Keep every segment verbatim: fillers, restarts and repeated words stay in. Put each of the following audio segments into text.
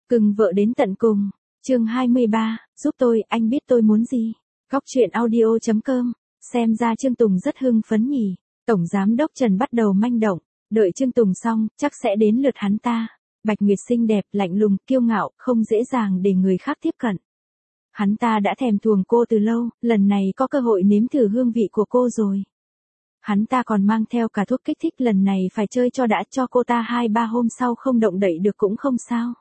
Cưng vợ đến tận cùng. Chương hai mươi ba, giúp tôi, anh biết tôi muốn gì. Góc truyện audio chấm com. Xem ra Trương Tùng rất hưng phấn nhỉ. Tổng giám đốc Trần bắt đầu manh động. Đợi Trương Tùng xong, chắc sẽ đến lượt hắn ta. Bạch Nguyệt xinh đẹp, lạnh lùng, kiêu ngạo, không dễ dàng để người khác tiếp cận. Hắn ta đã thèm thuồng cô từ lâu, lần này có cơ hội nếm thử hương vị của cô rồi. Hắn ta còn mang theo cả thuốc kích thích, lần này phải chơi cho đã, cho cô ta hai ba hôm sau không động đậy được cũng không sao.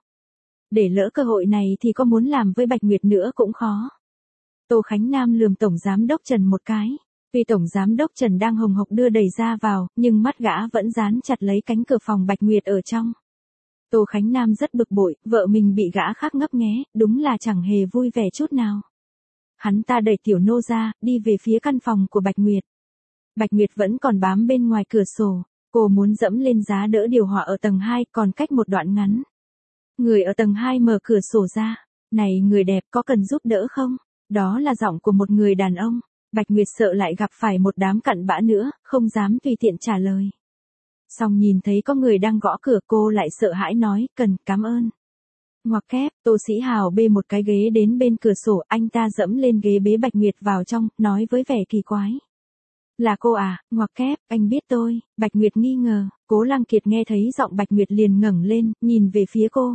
Để lỡ cơ hội này thì có muốn làm với Bạch Nguyệt nữa cũng khó. Tô Khánh Nam lườm Tổng Giám đốc Trần một cái. Vì Tổng Giám đốc Trần đang hồng hộc đưa đầy ra vào, nhưng mắt gã vẫn dán chặt lấy cánh cửa phòng Bạch Nguyệt ở trong. Tô Khánh Nam rất bực bội, vợ mình bị gã khác ngấp nghé, đúng là chẳng hề vui vẻ chút nào. Hắn ta đẩy Tiểu Nô ra, đi về phía căn phòng của Bạch Nguyệt. Bạch Nguyệt vẫn còn bám bên ngoài cửa sổ, cô muốn dẫm lên giá đỡ điều hòa ở tầng hai, còn cách một đoạn ngắn. Người ở tầng hai mở cửa sổ ra. Này người đẹp, có cần giúp đỡ không? Đó là giọng của một người đàn ông. Bạch Nguyệt sợ lại gặp phải một đám cặn bã nữa, không dám tùy tiện trả lời. Xong nhìn thấy có người đang gõ cửa, cô lại sợ hãi nói, cần, cảm ơn. Ngoặc kép, Tô Sĩ Hào bê một cái ghế đến bên cửa sổ, anh ta dẫm lên ghế bế Bạch Nguyệt vào trong, nói với vẻ kỳ quái. Là cô à, ngoặc kép, anh biết tôi. Bạch Nguyệt nghi ngờ, Cố Lăng Kiệt nghe thấy giọng Bạch Nguyệt liền ngẩng lên, nhìn về phía cô.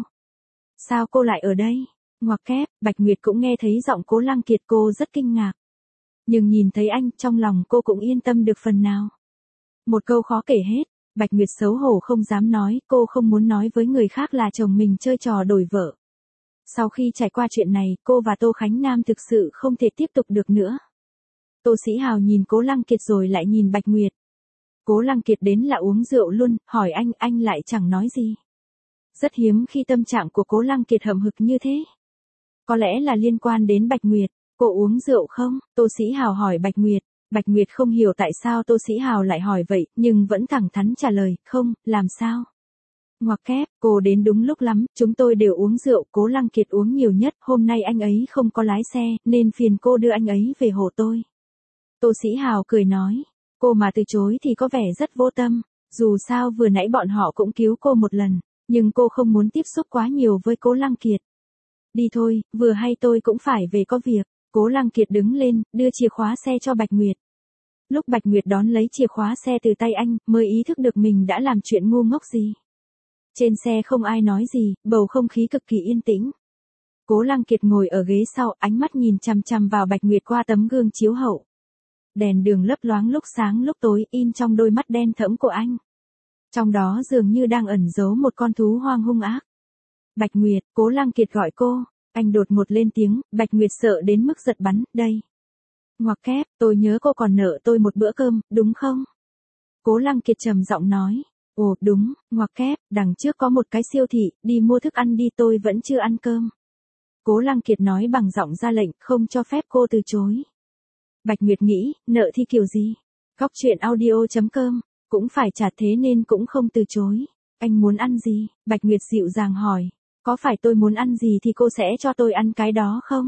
Sao cô lại ở đây? Ngoặc kép, Bạch Nguyệt cũng nghe thấy giọng Cố Lăng Kiệt, cô rất kinh ngạc. Nhưng nhìn thấy anh, trong lòng cô cũng yên tâm được phần nào. Một câu khó kể hết, Bạch Nguyệt xấu hổ không dám nói, cô không muốn nói với người khác là chồng mình chơi trò đổi vợ. Sau khi trải qua chuyện này, cô và Tô Khánh Nam thực sự không thể tiếp tục được nữa. Tô Sĩ Hào nhìn Cố Lăng Kiệt rồi lại nhìn Bạch Nguyệt. Cố Lăng Kiệt đến là uống rượu luôn, hỏi anh, anh lại chẳng nói gì. Rất hiếm khi tâm trạng của Cố Lăng Kiệt hậm hực như thế. Có lẽ là liên quan đến Bạch Nguyệt. Cô uống rượu không? Tô Sĩ Hào hỏi Bạch Nguyệt. Bạch Nguyệt không hiểu tại sao Tô Sĩ Hào lại hỏi vậy, nhưng vẫn thẳng thắn trả lời, không, làm sao? Ngoặc kép, cô đến đúng lúc lắm, chúng tôi đều uống rượu, Cố Lăng Kiệt uống nhiều nhất, hôm nay anh ấy không có lái xe, nên phiền cô đưa anh ấy về hộ tôi. Tô Sĩ Hào cười nói, cô mà từ chối thì có vẻ rất vô tâm, dù sao vừa nãy bọn họ cũng cứu cô một lần, nhưng cô không muốn tiếp xúc quá nhiều với Cố Lăng Kiệt. Đi thôi, vừa hay tôi cũng phải về có việc. Cố Lăng Kiệt đứng lên, đưa chìa khóa xe cho Bạch Nguyệt. Lúc Bạch Nguyệt đón lấy chìa khóa xe từ tay anh, mới ý thức được mình đã làm chuyện ngu ngốc gì. Trên xe không ai nói gì, bầu không khí cực kỳ yên tĩnh. Cố Lăng Kiệt ngồi ở ghế sau, ánh mắt nhìn chằm chằm vào Bạch Nguyệt qua tấm gương chiếu hậu. Đèn đường lấp loáng lúc sáng lúc tối, in trong đôi mắt đen thẫm của anh. Trong đó dường như đang ẩn giấu một con thú hoang hung ác. Bạch Nguyệt, Cố Lăng Kiệt gọi cô. Anh đột ngột lên tiếng, Bạch Nguyệt sợ đến mức giật bắn, đây. Ngoặc kép, tôi nhớ cô còn nợ tôi một bữa cơm, đúng không? Cố Lăng Kiệt trầm giọng nói, ồ, đúng, ngoặc kép, đằng trước có một cái siêu thị, đi mua thức ăn đi, tôi vẫn chưa ăn cơm. Cố Lăng Kiệt nói bằng giọng ra lệnh, không cho phép cô từ chối. Bạch Nguyệt nghĩ, nợ thì kiểu gì? Góc truyện audio chấm com, cũng phải trả thế nên cũng không từ chối. Anh muốn ăn gì? Bạch Nguyệt dịu dàng hỏi. Có phải tôi muốn ăn gì thì cô sẽ cho tôi ăn cái đó không?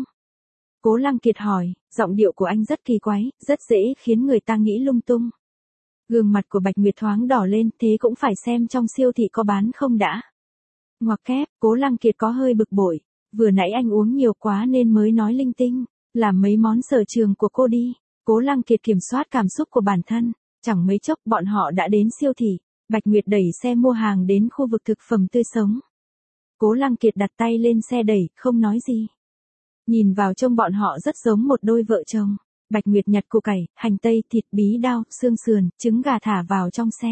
Cố Lăng Kiệt hỏi, giọng điệu của anh rất kỳ quái, rất dễ khiến người ta nghĩ lung tung. Gương mặt của Bạch Nguyệt thoáng đỏ lên, thế cũng phải xem trong siêu thị có bán không đã. Ngoặc kép, Cố Lăng Kiệt có hơi bực bội, vừa nãy anh uống nhiều quá nên mới nói linh tinh, làm mấy món sở trường của cô đi. Cố Lăng Kiệt kiểm soát cảm xúc của bản thân, chẳng mấy chốc bọn họ đã đến siêu thị, Bạch Nguyệt đẩy xe mua hàng đến khu vực thực phẩm tươi sống. Cố Lăng Kiệt đặt tay lên xe đẩy, không nói gì. Nhìn vào trông bọn họ rất giống một đôi vợ chồng. Bạch Nguyệt nhặt củ cải, hành tây, thịt bí đao, xương sườn, trứng gà thả vào trong xe.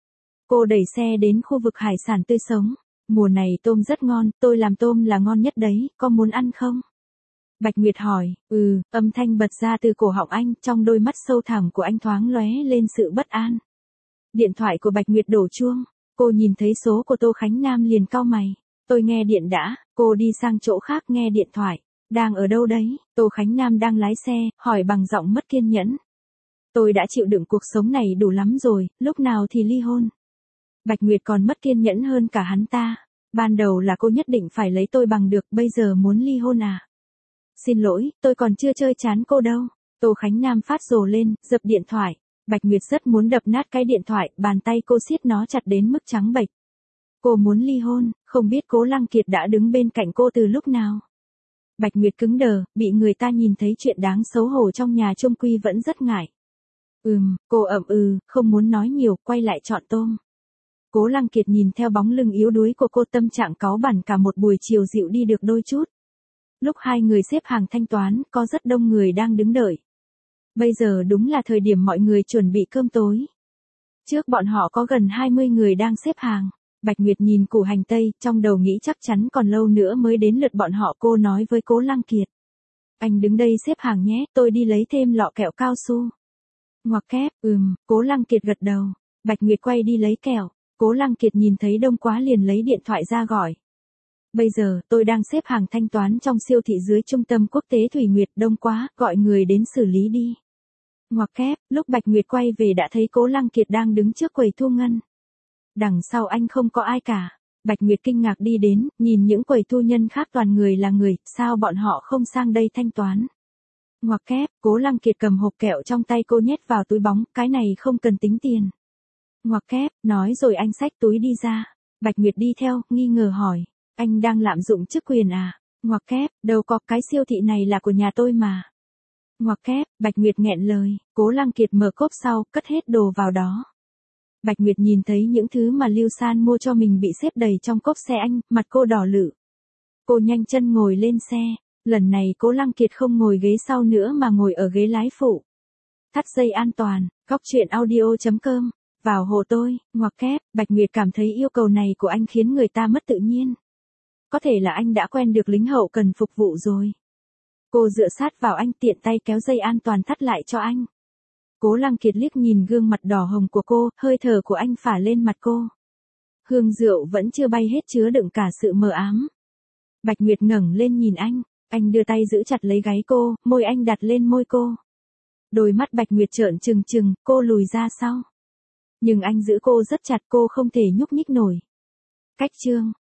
Cô đẩy xe đến khu vực hải sản tươi sống. Mùa này tôm rất ngon, tôi làm tôm là ngon nhất đấy, có muốn ăn không? Bạch Nguyệt hỏi, ừ, âm thanh bật ra từ cổ họng anh, trong đôi mắt sâu thẳm của anh thoáng lóe lên sự bất an. Điện thoại của Bạch Nguyệt đổ chuông, cô nhìn thấy số của Tô Khánh Nam liền cau mày. Tôi nghe điện đã, cô đi sang chỗ khác nghe điện thoại. Đang ở đâu đấy? Tô Khánh Nam đang lái xe, hỏi bằng giọng mất kiên nhẫn. Tôi đã chịu đựng cuộc sống này đủ lắm rồi, lúc nào thì ly hôn? Bạch Nguyệt còn mất kiên nhẫn hơn cả hắn ta. Ban đầu là cô nhất định phải lấy tôi bằng được, bây giờ muốn ly hôn à? Xin lỗi, tôi còn chưa chơi chán cô đâu. Tô Khánh Nam phát rồ lên, dập điện thoại. Bạch Nguyệt rất muốn đập nát cái điện thoại, bàn tay cô siết nó chặt đến mức trắng bệch. Cô muốn ly hôn, không biết Cố Lăng Kiệt đã đứng bên cạnh cô từ lúc nào. Bạch Nguyệt cứng đờ, bị người ta nhìn thấy chuyện đáng xấu hổ trong nhà chung quy vẫn rất ngại. Ừm, cô ậm ừ, không muốn nói nhiều, quay lại chọn tôm. Cố Lăng Kiệt nhìn theo bóng lưng yếu đuối của cô, tâm trạng cáu bẳn cả một buổi chiều dịu đi được đôi chút. Lúc hai người xếp hàng thanh toán, có rất đông người đang đứng đợi. Bây giờ đúng là thời điểm mọi người chuẩn bị cơm tối. Trước bọn họ có gần hai mươi người đang xếp hàng. Bạch Nguyệt nhìn củ hành tây, trong đầu nghĩ chắc chắn còn lâu nữa mới đến lượt bọn họ. Cô nói với Cố Lăng Kiệt. Anh đứng đây xếp hàng nhé, tôi đi lấy thêm lọ kẹo cao su. Ngoặc kép, ừm, Cố Lăng Kiệt gật đầu. Bạch Nguyệt quay đi lấy kẹo. Cố Lăng Kiệt nhìn thấy đông quá liền lấy điện thoại ra gọi. Bây giờ, tôi đang xếp hàng thanh toán trong siêu thị dưới trung tâm quốc tế Thủy Nguyệt, đông quá, gọi người đến xử lý đi. Ngoặc kép, lúc Bạch Nguyệt quay về đã thấy Cố Lăng Kiệt đang đứng trước quầy thu ngân. Đằng sau anh không có ai cả. Bạch Nguyệt kinh ngạc đi đến, nhìn những quầy thu nhân khác toàn người là người, sao bọn họ không sang đây thanh toán. Ngoặc kép, Cố Lăng Kiệt cầm hộp kẹo trong tay cô nhét vào túi bóng, cái này không cần tính tiền. Ngoặc kép, nói rồi anh xách túi đi ra. Bạch Nguyệt đi theo, nghi ngờ hỏi, anh đang lạm dụng chức quyền à? Ngoặc kép, đâu có, cái siêu thị này là của nhà tôi mà. Ngoặc kép, Bạch Nguyệt nghẹn lời. Cố Lăng Kiệt mở cốp sau, cất hết đồ vào đó. Bạch Nguyệt nhìn thấy những thứ mà Lưu San mua cho mình bị xếp đầy trong cốp xe anh, mặt cô đỏ lự. Cô nhanh chân ngồi lên xe. Lần này Cố Lăng Kiệt không ngồi ghế sau nữa mà ngồi ở ghế lái phụ. Thắt dây an toàn. Góc truyện audio chấm com. Vào hộ tôi. Ngoặc kép, Bạch Nguyệt cảm thấy yêu cầu này của anh khiến người ta mất tự nhiên. Có thể là anh đã quen được lính hậu cần phục vụ rồi. Cô dựa sát vào anh, tiện tay kéo dây an toàn thắt lại cho anh. Cố Lăng Kiệt liếc nhìn gương mặt đỏ hồng của cô, hơi thở của anh phả lên mặt cô. Hương rượu vẫn chưa bay hết chứa đựng cả sự mờ ám. Bạch Nguyệt ngẩng lên nhìn anh, anh đưa tay giữ chặt lấy gáy cô, môi anh đặt lên môi cô. Đôi mắt Bạch Nguyệt trợn trừng trừng, cô lùi ra sau. Nhưng anh giữ cô rất chặt, cô không thể nhúc nhích nổi. Cách chương